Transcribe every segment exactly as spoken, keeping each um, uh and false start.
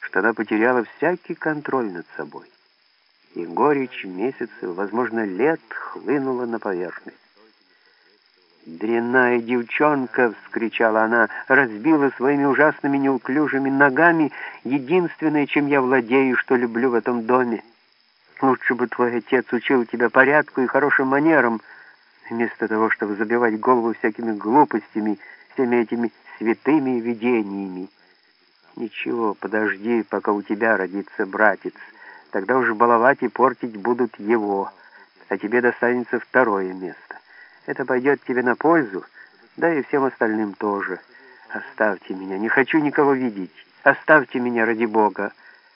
что она потеряла всякий контроль над собой, и горечь месяцев, возможно, лет, хлынула на поверхность. «Дрянная девчонка!» — вскричала она, разбила своими ужасными неуклюжими ногами единственное, чем я владею, что люблю в этом доме. Лучше бы твой отец учил тебя порядку и хорошим манерам, вместо того, чтобы забивать голову всякими глупостями, всеми этими святыми видениями. Ничего, подожди, пока у тебя родится братец. Тогда уж баловать и портить будут его, а тебе достанется второе место. Это пойдет тебе на пользу, да и всем остальным тоже. Оставьте меня, не хочу никого видеть. Оставьте меня, ради Бога».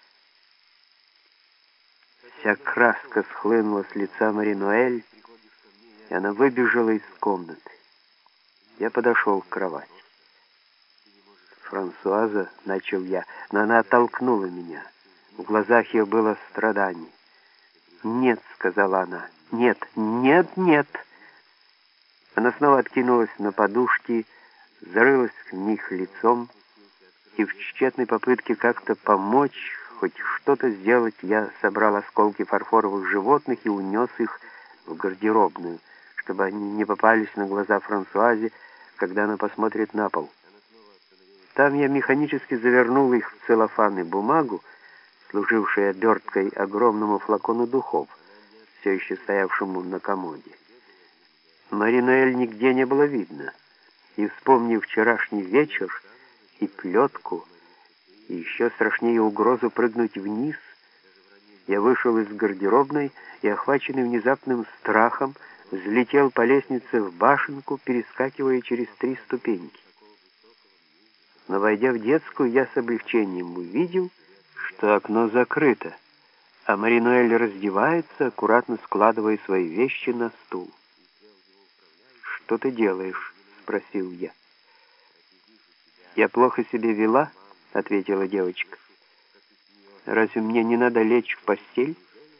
Вся краска схлынула с лица Мари-Ноэль, и она выбежала из комнаты. Я подошел к кровати. «Франсуаза», — начал я, но она оттолкнула меня. В глазах ее было страдание. «Нет», — сказала она, — «нет, нет, нет». Она снова откинулась на подушки, зарылась в них лицом, и в тщетной попытке как-то помочь, хоть что-то сделать, я собрал осколки фарфоровых животных и унес их в гардеробную, чтобы они не попались на глаза Франсуазе, когда она посмотрит на пол. Там я механически завернул их в целлофан и бумагу, служившей оберткой огромному флакону духов, все еще стоявшему на комоде. Мари-Ноэль нигде не было видно, и, вспомнив вчерашний вечер и плетку, и еще страшнее угрозу прыгнуть вниз, я вышел из гардеробной и, охваченный внезапным страхом, взлетел по лестнице в башенку, перескакивая через три ступеньки. Но, войдя в детскую, я с облегчением увидел, что окно закрыто, а Мари-Ноэль раздевается, аккуратно складывая свои вещи на стул. «Что ты делаешь?» — спросил я. «Я плохо себя вела?» — ответила девочка. «Разве мне не надо лечь в постель?»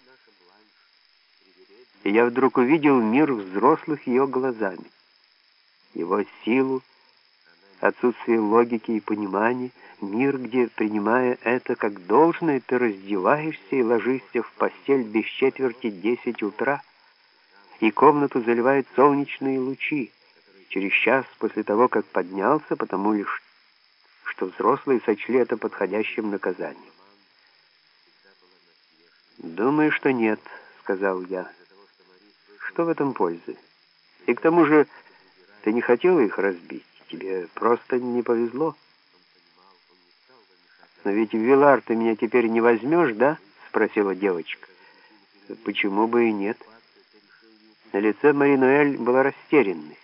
И я вдруг увидел мир взрослых ее глазами, его силу, отсутствие логики и понимания, мир, где, принимая это как должное, ты раздеваешься и ложишься в постель без четверти десять утра, и комнату заливают солнечные лучи через час после того, как поднялся, потому лишь, что взрослые сочли это подходящим наказанием. «Думаю, что нет», — сказал я. «Что в этом пользы? И к тому же ты не хотела их разбить, тебе просто не повезло». «Но ведь в Вилар ты меня теперь не возьмешь, да?» — спросила девочка. «Почему бы и нет?» На лице Мари-Ноэль была растерянность.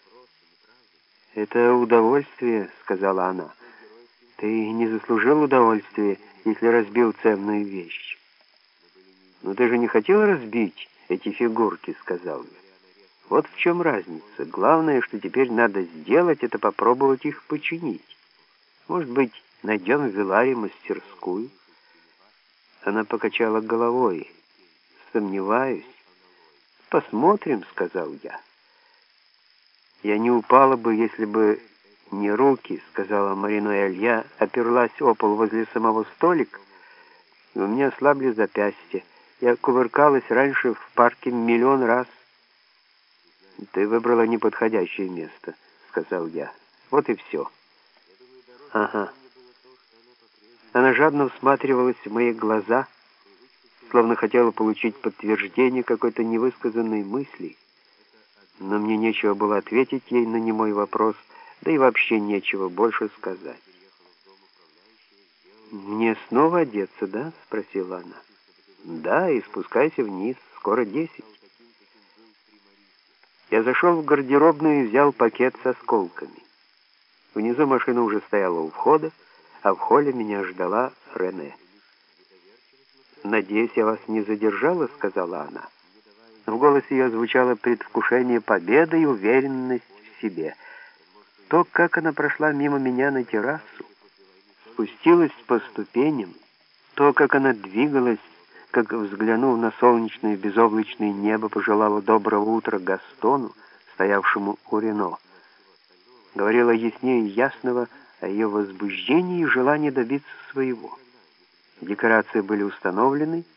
«Это удовольствие», — сказала она. «Ты не заслужил удовольствия, если разбил ценную вещь». «Но ты же не хотел разбить эти фигурки», — сказал я. «Вот в чем разница. Главное, что теперь надо сделать, это попробовать их починить. Может быть, найдем в Виларе мастерскую?» Она покачала головой. «Сомневаюсь». «Посмотрим», — сказал я. «Я не упала бы, если бы не руки», — сказала Мари-Ноэль. «Я оперлась о пол возле самого столика, и у меня ослабли запястья. Я кувыркалась раньше в парке миллион раз». «Ты выбрала неподходящее место», — сказал я. «Вот и все». «Ага». Она жадно всматривалась в мои глаза, словно хотела получить подтверждение какой-то невысказанной мысли, но мне нечего было ответить ей на немой вопрос, да и вообще нечего больше сказать. «Мне снова одеться, да?» — спросила она. «Да, и спускайся вниз, скоро десять». Я зашел в гардеробную и взял пакет с осколками. Внизу машина уже стояла у входа, а в холле меня ждала Рене. «Надеюсь, я вас не задержала», — сказала она. В голосе ее звучало предвкушение победы и уверенность в себе. То, как она прошла мимо меня на террасу, спустилась по ступеням, то, как она двигалась, как, взглянув на солнечное безоблачное небо, пожелала доброго утра Гастону, стоявшему у Рено, говорила яснее ясного о ее возбуждении и желании добиться своего. Декорации были установлены,